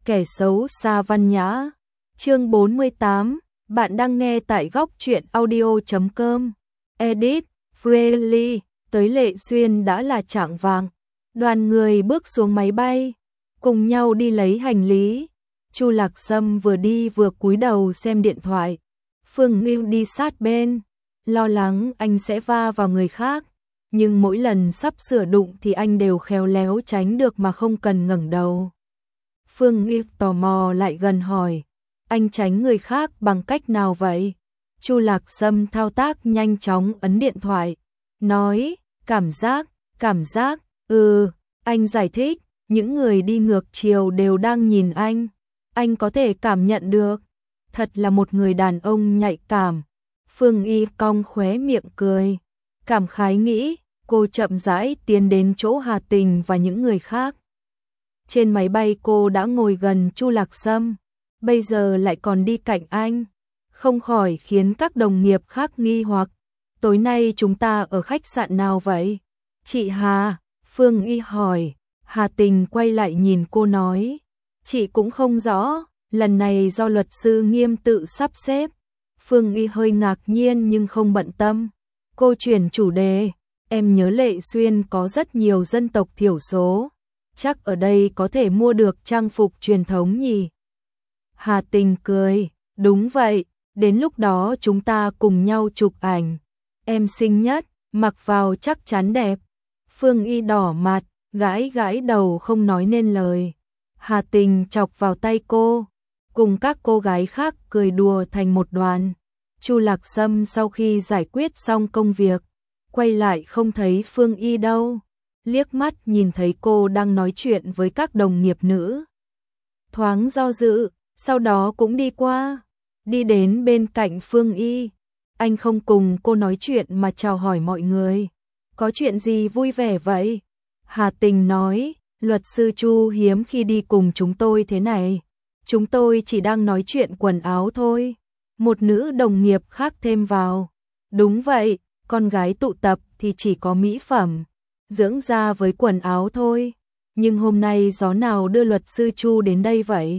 kẻ xấu xa văn nhã. Chương 48, bạn đang nghe tại góc truyện audio.com. Edit, Freely, tới Lệ Xuyên đã là chạng vạng. Đoàn người bước xuống máy bay, cùng nhau đi lấy hành lý. Chu Lạc Sâm vừa đi vừa cúi đầu xem điện thoại. Phương Ngưu đi sát bên, lo lắng anh sẽ va vào người khác, nhưng mỗi lần sắp sửa đụng thì anh đều khéo léo tránh được mà không cần ngẩng đầu. Phương Ngưu tò mò lại gần hỏi, anh tránh người khác bằng cách nào vậy? Chu Lạc Sâm thao tác nhanh chóng ấn điện thoại, nói, cảm giác, anh giải thích, những người đi ngược chiều đều đang nhìn anh có thể cảm nhận được, thật là một người đàn ông nhạy cảm. Phương Y cong khóe miệng cười, cảm khái nghĩ, cô chậm rãi tiến đến chỗ Hà Tình và những người khác. Trên máy bay cô đã ngồi gần Chu Lạc Sâm, bây giờ lại còn đi cạnh anh, không khỏi khiến các đồng nghiệp khác nghi hoặc. Tối nay chúng ta ở khách sạn nào vậy? Chị Hà, Phương Y hỏi. Hà Tình quay lại nhìn cô nói, chị cũng không rõ, lần này do luật sư Nghiêm tự sắp xếp. Phương Y hơi ngạc nhiên nhưng không bận tâm. Cô chuyển chủ đề, em nhớ Lệ Xuyên có rất nhiều dân tộc thiểu số, chắc ở đây có thể mua được trang phục truyền thống nhỉ? Hà Tình cười, đúng vậy, đến lúc đó chúng ta cùng nhau chụp ảnh. Em xinh nhất, mặc vào chắc chắn đẹp. Phương Y đỏ mặt, gãi đầu không nói nên lời. Hà Tình chọc vào tay cô, cùng các cô gái khác cười đùa thành một đoàn. Chu Lạc Sâm sau khi giải quyết xong công việc, quay lại không thấy Phương Y đâu, liếc mắt nhìn thấy cô đang nói chuyện với các đồng nghiệp nữ. Thoáng do dự, sau đó cũng đi qua, đi đến bên cạnh Phương Y. Anh không cùng cô nói chuyện mà chào hỏi mọi người. Có chuyện gì vui vẻ vậy? Hà Tình nói, luật sư Chu hiếm khi đi cùng chúng tôi thế này. Chúng tôi chỉ đang nói chuyện quần áo thôi. Một nữ đồng nghiệp khác thêm vào. Đúng vậy, con gái tụ tập thì chỉ có mỹ phẩm, dưỡng da với quần áo thôi. Nhưng hôm nay gió nào đưa luật sư Chu đến đây vậy?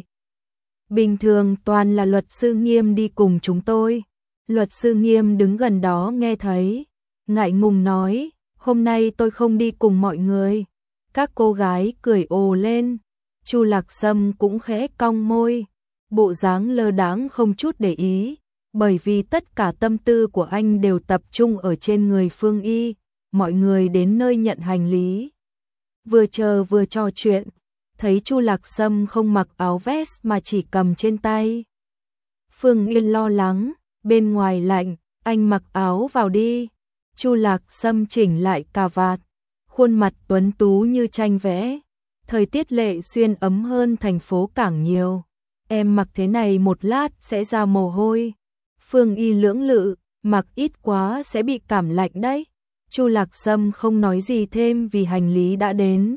Bình thường toàn là luật sư Nghiêm đi cùng chúng tôi. Luật sư Nghiêm đứng gần đó nghe thấy, ngại ngùng nói, hôm nay tôi không đi cùng mọi người. Các cô gái cười ồ lên. Chu Lạc Sâm cũng khẽ cong môi, bộ dáng lơ đãng không chút để ý, bởi vì tất cả tâm tư của anh đều tập trung ở trên người Phương Y. Mọi người đến nơi nhận hành lý, vừa chờ vừa trò chuyện, thấy Chu Lạc Sâm không mặc áo vest mà chỉ cầm trên tay. Phương Y lo lắng, bên ngoài lạnh, anh mặc áo vào đi. Chu Lạc Sâm chỉnh lại cà vạt, khuôn mặt tuấn tú như tranh vẽ. Thời tiết Lệ Xuyên ấm hơn thành phố Cảng nhiều. Em mặc thế này một lát sẽ ra mồ hôi. Phương Y lưỡng lự, mặc ít quá sẽ bị cảm lạnh đấy. Chu Lạc Sâm không nói gì thêm vì hành lý đã đến.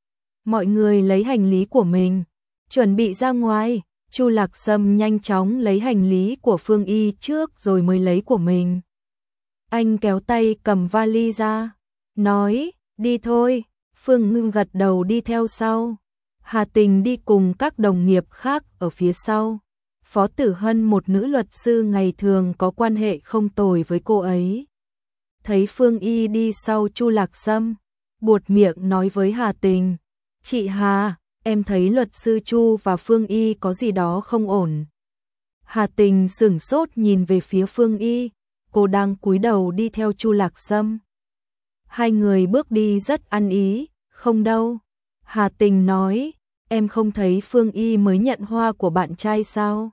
Mọi người lấy hành lý của mình, chuẩn bị ra ngoài. Chu Lạc Sâm nhanh chóng lấy hành lý của Phương Y trước rồi mới lấy của mình. Anh kéo tay cầm vali ra, nói, đi thôi. Phương Ngưng gật đầu đi theo sau. Hà Tình đi cùng các đồng nghiệp khác ở phía sau. Phó Tử Hân, một nữ luật sư ngày thường có quan hệ không tồi với cô ấy, thấy Phương Y đi sau Chu Lạc Sâm, buột miệng nói với Hà Tình, chị Hà, em thấy luật sư Chu và Phương Y có gì đó không ổn. Hà Tình sửng sốt nhìn về phía Phương Y, cô đang cúi đầu đi theo Chu Lạc Sâm. Hai người bước đi rất ăn ý. Không đâu. Hà Tình nói, em không thấy Phương Y mới nhận hoa của bạn trai sao?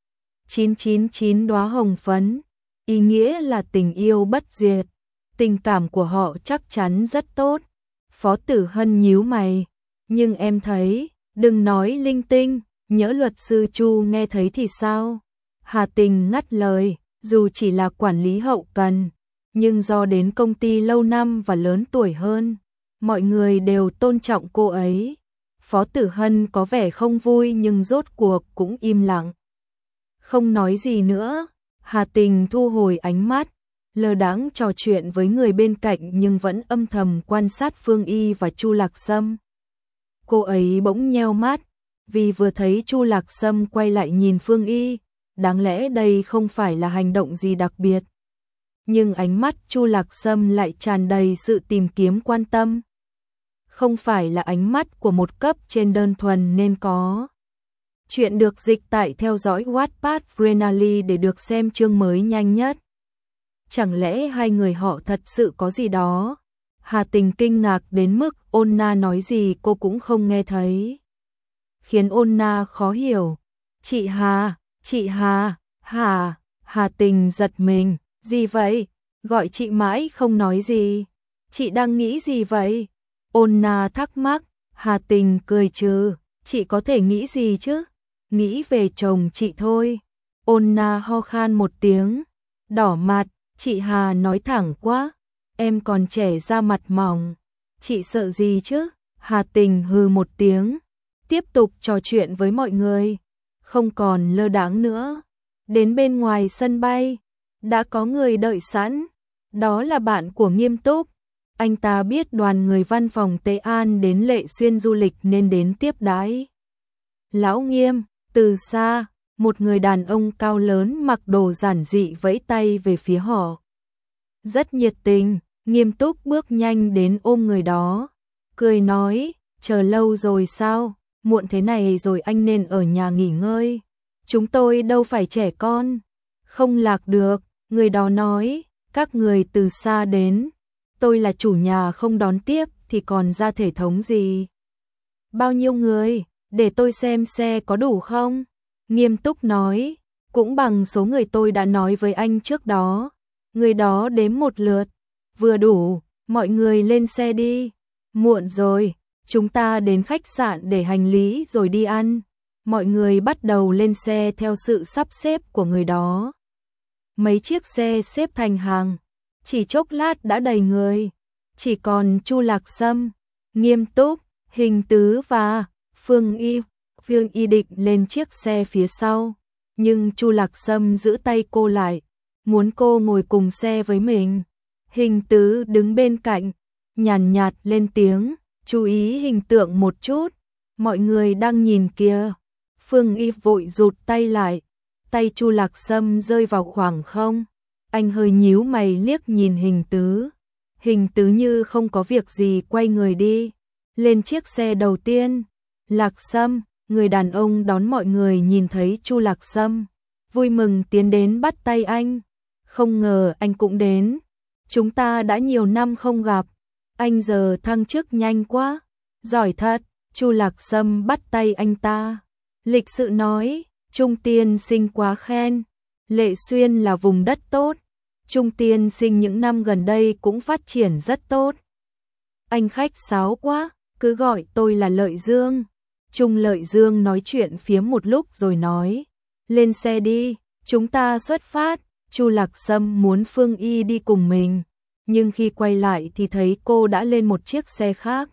999 đóa hồng phấn, ý nghĩa là tình yêu bất diệt. Tình cảm của họ chắc chắn rất tốt. Phó Tử Hân nhíu mày, nhưng em thấy, đừng nói linh tinh, nhỡ luật sư Chu nghe thấy thì sao? Hà Tình ngắt lời, dù chỉ là quản lý hậu cần, nhưng do đến công ty lâu năm và lớn tuổi hơn, mọi người đều tôn trọng cô ấy. Phó Tử Hân có vẻ không vui nhưng rốt cuộc cũng im lặng, không nói gì nữa. Hà Tình thu hồi ánh mắt, lơ đãng trò chuyện với người bên cạnh nhưng vẫn âm thầm quan sát Phương Y và Chu Lạc Sâm. Cô ấy bỗng nheo mắt, vì vừa thấy Chu Lạc Sâm quay lại nhìn Phương Y, đáng lẽ đây không phải là hành động gì đặc biệt. Nhưng ánh mắt Chu Lạc Sâm lại tràn đầy sự tìm kiếm quan tâm. Không phải là ánh mắt của một cấp trên đơn thuần nên có. Chuyện được dịch tại theo dõi Wattpad Frenally để được xem chương mới nhanh nhất. Chẳng lẽ hai người họ thật sự có gì đó? Hà Tình kinh ngạc đến mức Ôn Na nói gì cô cũng không nghe thấy. Khiến Ôn Na khó hiểu. Chị Hà, Hà Tình giật mình. Gì vậy? Gọi chị mãi không nói gì. Chị đang nghĩ gì vậy? Ôn Na thắc mắc. Hà Tình cười trừ. Chị có thể nghĩ gì chứ? Nghĩ về chồng chị thôi. Ôn Na ho khan một tiếng. Đỏ mặt. Chị Hà nói thẳng quá. Em còn trẻ da mặt mỏng. Chị sợ gì chứ? Hà Tình hừ một tiếng. Tiếp tục trò chuyện với mọi người. Không còn lơ đãng nữa. Đến bên ngoài sân bay. Đã có người đợi sẵn. Đó là bạn của Nghiêm Túc. Anh ta biết đoàn người văn phòng Tế An đến Lệ Xuyên du lịch nên đến tiếp đãi. Lão Nghiêm, từ xa, một người đàn ông cao lớn mặc đồ giản dị vẫy tay về phía họ. Rất nhiệt tình, Nghiêm Túc bước nhanh đến ôm người đó. Cười nói, chờ lâu rồi sao? Muộn thế này rồi anh nên ở nhà nghỉ ngơi. Chúng tôi đâu phải trẻ con. Không lạc được, người đó nói, các người từ xa đến. Tôi là chủ nhà không đón tiếp thì còn ra thể thống gì. Bao nhiêu người, để tôi xem xe có đủ không? Nghiêm Túc nói, cũng bằng số người tôi đã nói với anh trước đó. Người đó đếm một lượt, vừa đủ, mọi người lên xe đi. Muộn rồi, chúng ta đến khách sạn để hành lý rồi đi ăn. Mọi người bắt đầu lên xe theo sự sắp xếp của người đó. Mấy chiếc xe xếp thành hàng, chỉ chốc lát đã đầy người. Chỉ còn Chu Lạc Sâm, Nghiêm Túc, Hình Tứ và Phương Y định lên chiếc xe phía sau. Nhưng Chu Lạc Sâm giữ tay cô lại, muốn cô ngồi cùng xe với mình. Hình Tứ đứng bên cạnh, nhàn nhạt lên tiếng, chú ý hình tượng một chút, mọi người đang nhìn kìa. Phương Y vội rụt tay lại, tay Chu Lạc Sâm rơi vào khoảng không. Anh hơi nhíu mày liếc nhìn Hình Tứ. Hình Tứ như không có việc gì quay người đi. Lên chiếc xe đầu tiên, Lạc Sâm, người đàn ông đón mọi người nhìn thấy Chu Lạc Sâm, vui mừng tiến đến bắt tay anh. Không ngờ anh cũng đến. Chúng ta đã nhiều năm không gặp. Anh giờ thăng chức nhanh quá. Giỏi thật. Chu Lạc Sâm bắt tay anh ta. Lịch sự nói, Trung tiên sinh quá khen. Lệ Xuyên là vùng đất tốt. Trung tiên sinh những năm gần đây cũng phát triển rất tốt. Anh khách sáo quá, cứ gọi tôi là Lợi Dương. Trung Lợi Dương nói chuyện phiếm một lúc rồi nói, lên xe đi, chúng ta xuất phát. Chu Lạc Sâm muốn Phương Y đi cùng mình, nhưng khi quay lại thì thấy cô đã lên một chiếc xe khác.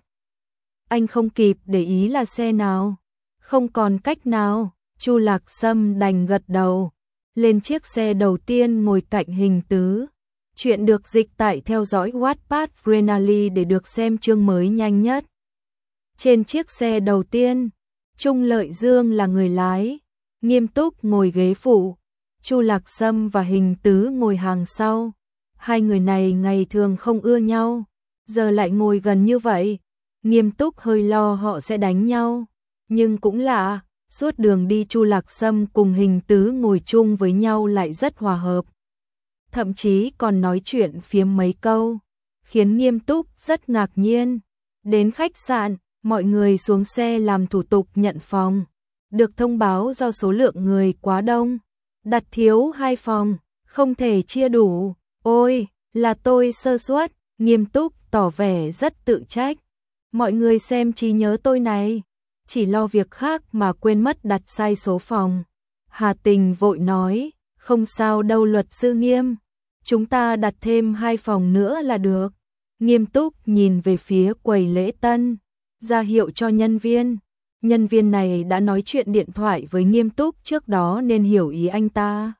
Anh không kịp để ý là xe nào, không còn cách nào, Chu Lạc Sâm đành gật đầu, lên chiếc xe đầu tiên ngồi cạnh Hình Tứ. Chuyện được dịch tại theo dõi Wattpad Frenally để được xem chương mới nhanh nhất. Trên chiếc xe đầu tiên, Trung Lợi Dương là người lái, Nghiêm Túc ngồi ghế phụ, Chu Lạc Sâm và Hình Tứ ngồi hàng sau. Hai người này ngày thường không ưa nhau, giờ lại ngồi gần như vậy. Nghiêm Túc hơi lo họ sẽ đánh nhau, nhưng cũng lạ, suốt đường đi Chu Lạc Sâm cùng Hình Tứ ngồi chung với nhau lại rất hòa hợp. Thậm chí còn nói chuyện phiếm mấy câu, khiến Nghiêm Túc rất ngạc nhiên. Đến khách sạn, mọi người xuống xe làm thủ tục nhận phòng. Được thông báo do số lượng người quá đông, đặt thiếu 2 phòng, không thể chia đủ. Ôi, là tôi sơ suất. Nghiêm Túc tỏ vẻ rất tự trách. Mọi người xem trí nhớ tôi này, chỉ lo việc khác mà quên mất đặt sai số phòng. Hà Tình vội nói, không sao đâu luật sư Nghiêm, chúng ta đặt thêm 2 phòng nữa là được. Nghiêm Túc nhìn về phía quầy lễ tân, ra hiệu cho nhân viên. Nhân viên này đã nói chuyện điện thoại với Nghiêm Túc trước đó nên hiểu ý anh ta.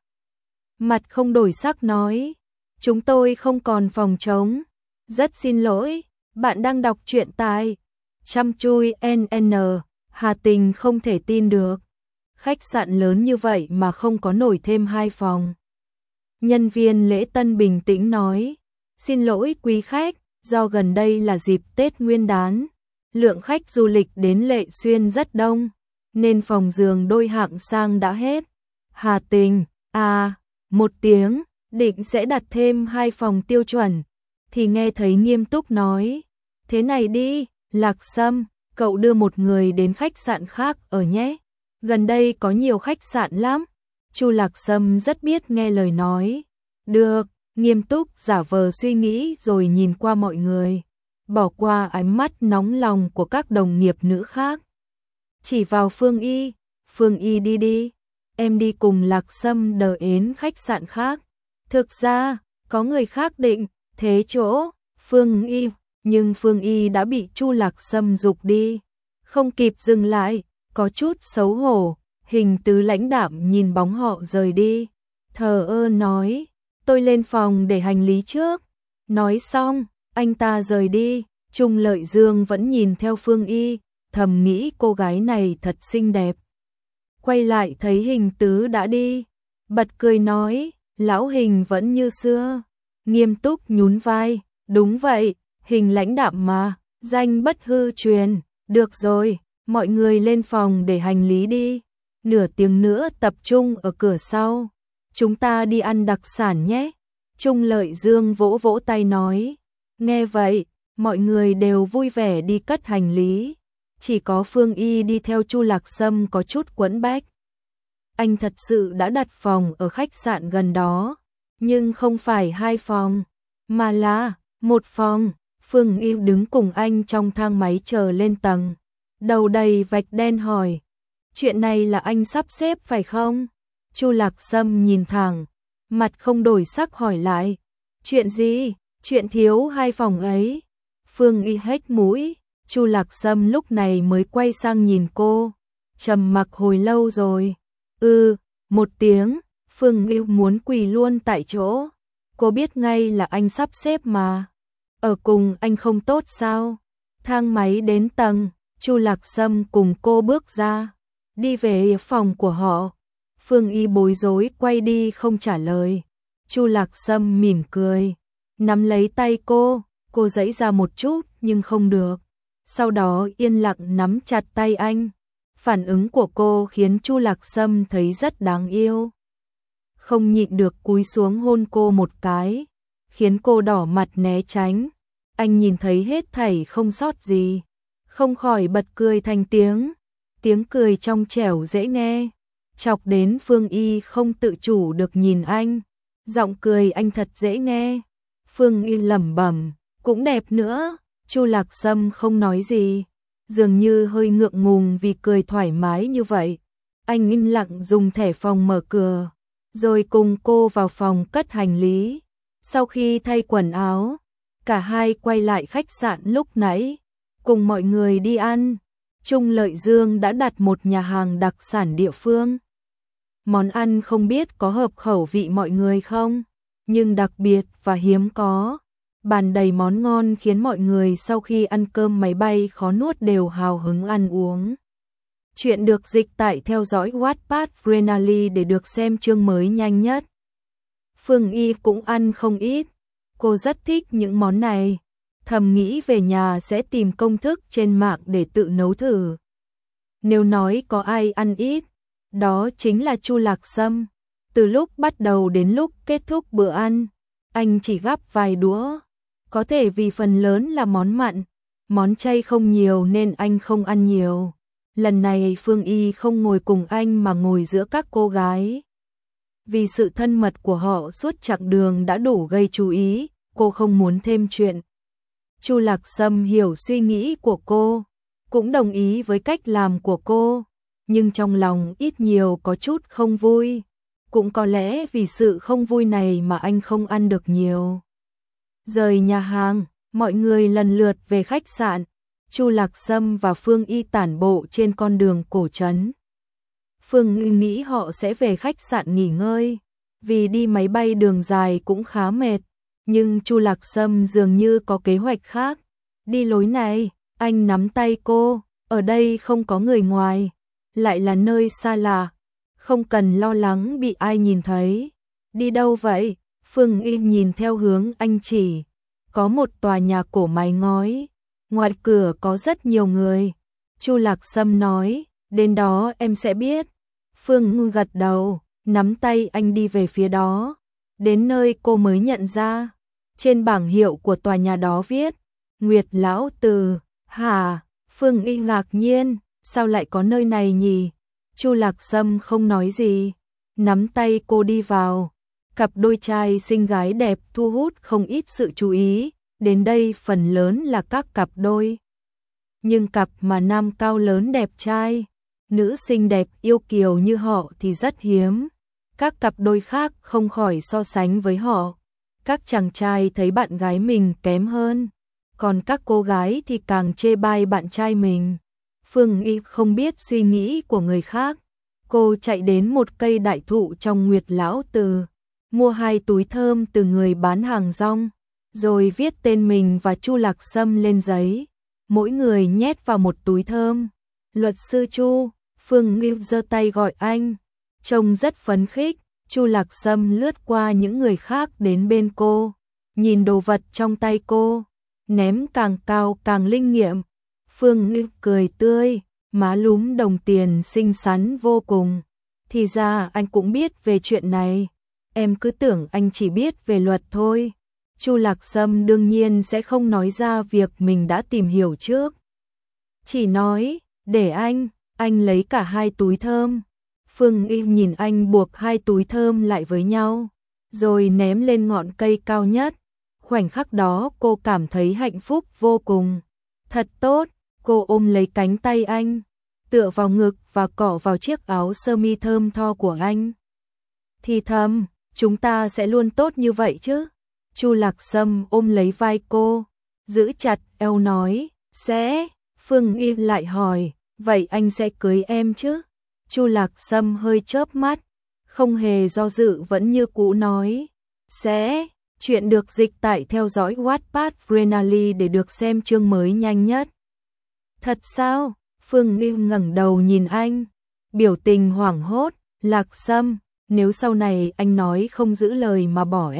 Mặt không đổi sắc nói, chúng tôi không còn phòng trống. Rất xin lỗi, bạn đang đọc truyện tại chăm chui NN, Hà Tình không thể tin được. Khách sạn lớn như vậy mà không có nổi thêm 2 phòng. Nhân viên lễ tân bình tĩnh nói, xin lỗi quý khách, do gần đây là dịp Tết Nguyên đán, lượng khách du lịch đến Lệ Xuyên rất đông, nên phòng giường đôi hạng sang đã hết. Hà Tình, một tiếng, định sẽ đặt thêm 2 phòng tiêu chuẩn, thì nghe thấy nghiêm túc nói, thế này đi, Lạc Sâm, cậu đưa một người đến khách sạn khác ở nhé, gần đây có nhiều khách sạn lắm. Chu Lạc Sâm rất biết nghe lời nói. Được, nghiêm túc giả vờ suy nghĩ rồi nhìn qua mọi người, bỏ qua ánh mắt nóng lòng của các đồng nghiệp nữ khác. Chỉ vào Phương Y đi đi, em đi cùng Lạc Sâm đợi đến khách sạn khác. Thực ra, có người khác định thế chỗ Phương Y, nhưng Phương Y đã bị Chu Lạc Sâm giục đi, không kịp dừng lại, có chút xấu hổ. Hình Tứ lãnh đạm nhìn bóng họ rời đi, thờ ơ nói, tôi lên phòng để hành lý trước. Nói xong, anh ta rời đi. Trung Lợi Dương vẫn nhìn theo Phương Y, thầm nghĩ cô gái này thật xinh đẹp. Quay lại thấy Hình Tứ đã đi, bật cười nói, lão Hình vẫn như xưa. Nghiêm túc nhún vai, đúng vậy, Hình lãnh đạm mà, danh bất hư truyền. Được rồi, mọi người lên phòng để hành lý đi. Nửa tiếng nữa tập trung ở cửa sau. Chúng ta đi ăn đặc sản nhé. Trung Lợi Dương vỗ vỗ tay nói. Nghe vậy, mọi người đều vui vẻ đi cất hành lý. Chỉ có Phương Y đi theo Chu Lạc Sâm có chút quẫn bách. Anh thật sự đã đặt phòng ở khách sạn gần đó, nhưng không phải 2 phòng, mà là 1 phòng. Phương Y đứng cùng anh trong thang máy chờ lên tầng, đầu đầy vạch đen hỏi. Chuyện này là anh sắp xếp phải không? Chu Lạc Sâm nhìn thẳng, mặt không đổi sắc hỏi lại. Chuyện gì? Chuyện thiếu 2 phòng ấy. Phương Y hếch mũi. Chu Lạc Sâm lúc này mới quay sang nhìn cô, trầm mặc hồi lâu rồi. Một tiếng. Phương Y muốn quỳ luôn tại chỗ. Cô biết ngay là anh sắp xếp mà. Ở cùng anh không tốt sao? Thang máy đến tầng, Chu Lạc Sâm cùng cô bước ra, đi về phòng của họ. Phương Y bối rối quay đi không trả lời. Chu Lạc Sâm mỉm cười, nắm lấy tay cô giãy ra một chút nhưng không được. Sau đó yên lặng nắm chặt tay anh. Phản ứng của cô khiến Chu Lạc Sâm thấy rất đáng yêu. Không nhịn được cúi xuống hôn cô một cái, khiến cô đỏ mặt né tránh. Anh nhìn thấy hết thảy không sót gì, không khỏi bật cười thành tiếng. Tiếng cười trong trẻo dễ nghe, chọc đến Phương Y không tự chủ được nhìn anh. Giọng cười anh thật dễ nghe. Phương Y lẩm bẩm, cũng đẹp nữa. Chu Lạc Sâm không nói gì, dường như hơi ngượng ngùng vì cười thoải mái như vậy. Anh im lặng dùng thẻ phòng mở cửa, rồi cùng cô vào phòng cất hành lý. Sau khi thay quần áo, cả hai quay lại khách sạn lúc nãy, cùng mọi người đi ăn. Trung Lợi Dương đã đặt một nhà hàng đặc sản địa phương. Món ăn không biết có hợp khẩu vị mọi người không, nhưng đặc biệt và hiếm có. Bàn đầy món ngon khiến mọi người sau khi ăn cơm máy bay khó nuốt đều hào hứng ăn uống. Chuyện được dịch tại theo dõi Wattpad Renali để được xem chương mới nhanh nhất. Phương Y cũng ăn không ít. Cô rất thích những món này. Thầm nghĩ về nhà sẽ tìm công thức trên mạng để tự nấu thử. Nếu nói có ai ăn ít, đó chính là Chu Lạc Sâm. Từ lúc bắt đầu đến lúc kết thúc bữa ăn, anh chỉ gắp vài đũa. Có thể vì phần lớn là món mặn, món chay không nhiều nên anh không ăn nhiều. Lần này Phương Y không ngồi cùng anh mà ngồi giữa các cô gái. Vì sự thân mật của họ suốt chặng đường đã đủ gây chú ý, cô không muốn thêm chuyện. Chu Lạc Sâm hiểu suy nghĩ của cô, cũng đồng ý với cách làm của cô, nhưng trong lòng ít nhiều có chút không vui. Cũng có lẽ vì sự không vui này mà anh không ăn được nhiều. Rời nhà hàng, mọi người lần lượt về khách sạn. Chu Lạc Sâm và Phương Y tản bộ trên con đường cổ trấn. Phương Y nghĩ họ sẽ về khách sạn nghỉ ngơi, vì đi máy bay đường dài cũng khá mệt. Nhưng Chu Lạc Sâm dường như có kế hoạch khác. Đi lối này, anh nắm tay cô, ở đây không có người ngoài, lại là nơi xa lạ, không cần lo lắng bị ai nhìn thấy. Đi đâu vậy? Phương Y nhìn theo hướng anh chỉ, có một tòa nhà cổ mái ngói, ngoài cửa có rất nhiều người. Chu Lạc Sâm nói, đến đó em sẽ biết. Phương Ngư gật đầu, nắm tay anh đi về phía đó. Đến nơi cô mới nhận ra, trên bảng hiệu của tòa nhà đó viết, Nguyệt Lão Từ. Hả? Phương Y ngạc nhiên, sao lại có nơi này nhỉ? Chu Lạc Sâm không nói gì, nắm tay cô đi vào. Cặp đôi trai xinh gái đẹp thu hút không ít sự chú ý, đến đây phần lớn là các cặp đôi. Nhưng cặp mà nam cao lớn đẹp trai, nữ xinh đẹp yêu kiều như họ thì rất hiếm. Các cặp đôi khác không khỏi so sánh với họ. Các chàng trai thấy bạn gái mình kém hơn, còn các cô gái thì càng chê bai bạn trai mình. Phương Y không biết suy nghĩ của người khác. Cô chạy đến một cây đại thụ trong Nguyệt Lão Từ, mua 2 túi thơm từ người bán hàng rong, rồi viết tên mình và Chu Lạc Sâm lên giấy. Mỗi người nhét vào một túi thơm. Luật sư Chu, Phương Y giơ tay gọi anh, trông rất phấn khích. Chu Lạc Sâm lướt qua những người khác đến bên cô, nhìn đồ vật trong tay cô, ném càng cao càng linh nghiệm. Phương Y cười tươi, má lúm đồng tiền xinh xắn vô cùng. Thì ra anh cũng biết về chuyện này, em cứ tưởng anh chỉ biết về luật thôi. Chu Lạc Sâm đương nhiên sẽ không nói ra việc mình đã tìm hiểu trước. Chỉ nói, để anh lấy cả 2 túi thơm. Phương Y nhìn anh buộc 2 túi thơm lại với nhau, rồi ném lên ngọn cây cao nhất. Khoảnh khắc đó cô cảm thấy hạnh phúc vô cùng. Thật tốt, cô ôm lấy cánh tay anh, tựa vào ngực và cọ vào chiếc áo sơ mi thơm tho của anh. Thì thầm, chúng ta sẽ luôn tốt như vậy chứ? Chu Lạc Sâm ôm lấy vai cô, giữ chặt eo nói, sẽ. Phương Y lại hỏi, vậy anh sẽ cưới em chứ? Chu Lạc Sâm hơi chớp mắt, không hề do dự vẫn như cũ nói, sẽ. Chuyện được dịch tại theo dõi Wattpad Frenally để được xem chương mới nhanh nhất. Thật sao? Phương Y ngẩng đầu nhìn anh, biểu tình hoảng hốt. Lạc Sâm, nếu sau này anh nói không giữ lời mà bỏ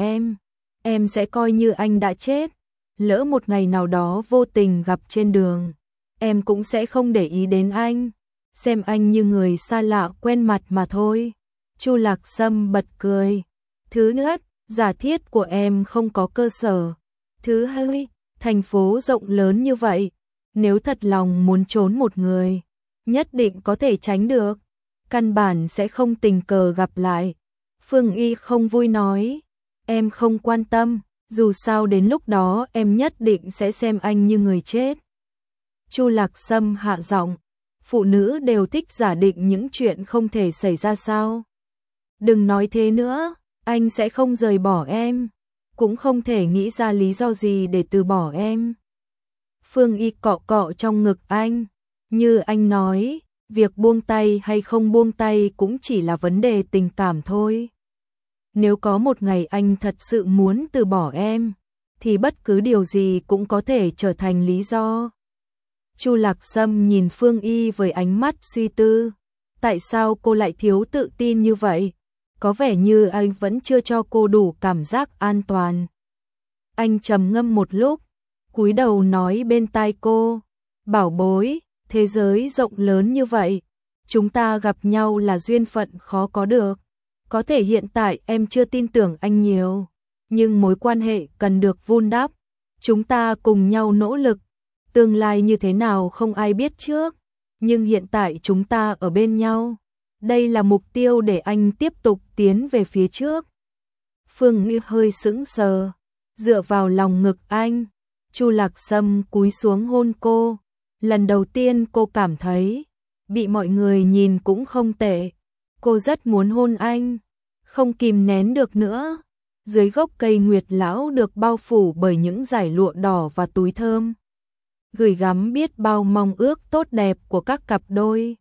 em sẽ coi như anh đã chết. Lỡ một ngày nào đó vô tình gặp trên đường, em cũng sẽ không để ý đến anh, xem anh như người xa lạ quen mặt mà thôi. Chu Lạc Sâm bật cười. Thứ nhất, giả thiết của em không có cơ sở. Thứ hai, thành phố rộng lớn như vậy, nếu thật lòng muốn trốn một người, nhất định có thể tránh được, căn bản sẽ không tình cờ gặp lại. Phương Y không vui nói, em không quan tâm, dù sao đến lúc đó em nhất định sẽ xem anh như người chết. Chu Lạc Sâm hạ giọng, phụ nữ đều thích giả định những chuyện không thể xảy ra sao? Đừng nói thế nữa, anh sẽ không rời bỏ em, cũng không thể nghĩ ra lý do gì để từ bỏ em. Phương Y cọ cọ trong ngực anh, như anh nói, việc buông tay hay không buông tay cũng chỉ là vấn đề tình cảm thôi. Nếu có một ngày anh thật sự muốn từ bỏ em, thì bất cứ điều gì cũng có thể trở thành lý do. Chu Lạc Sâm nhìn Phương Y với ánh mắt suy tư. Tại sao cô lại thiếu tự tin như vậy? Có vẻ như anh vẫn chưa cho cô đủ cảm giác an toàn. Anh trầm ngâm một lúc, cúi đầu nói bên tai cô, bảo bối, thế giới rộng lớn như vậy, chúng ta gặp nhau là duyên phận khó có được. Có thể hiện tại em chưa tin tưởng anh nhiều, nhưng mối quan hệ cần được vun đắp. Chúng ta cùng nhau nỗ lực, tương lai như thế nào không ai biết trước, nhưng hiện tại chúng ta ở bên nhau. Đây là mục tiêu để anh tiếp tục tiến về phía trước. Phương Y hơi sững sờ, dựa vào lòng ngực anh. Chu Lạc Sâm cúi xuống hôn cô. Lần đầu tiên cô cảm thấy bị mọi người nhìn cũng không tệ. Cô rất muốn hôn anh, không kìm nén được nữa. Dưới gốc cây Nguyệt Lão được bao phủ bởi những dải lụa đỏ và túi thơm, gửi gắm biết bao mong ước tốt đẹp của các cặp đôi.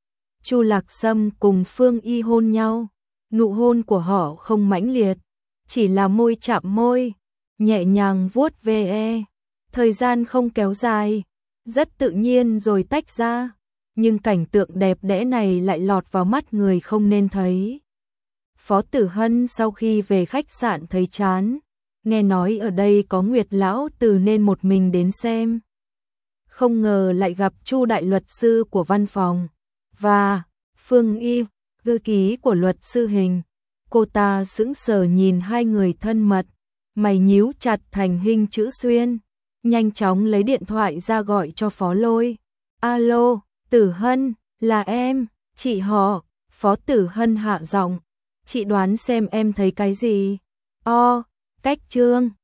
Chu Lạc Sâm cùng Phương Y hôn nhau, nụ hôn của họ không mãnh liệt, chỉ là môi chạm môi, nhẹ nhàng vuốt ve. Thời gian không kéo dài, rất tự nhiên rồi tách ra, nhưng cảnh tượng đẹp đẽ này lại lọt vào mắt người không nên thấy. Phó Tử Hân sau khi về khách sạn thấy chán, nghe nói ở đây có Nguyệt lão tử nên một mình đến xem. Không ngờ lại gặp Chu đại luật sư của văn phòng và Phương Y, thư ký của luật sư Hình. Cô ta sững sờ nhìn hai người thân mật, mày nhíu chặt thành hình chữ xuyên, nhanh chóng lấy điện thoại ra gọi cho Phó Lôi. Alo, Tử Hân, là em, chị họ. Phó Tử Hân hạ giọng, chị đoán xem em thấy cái gì? Cách Trương.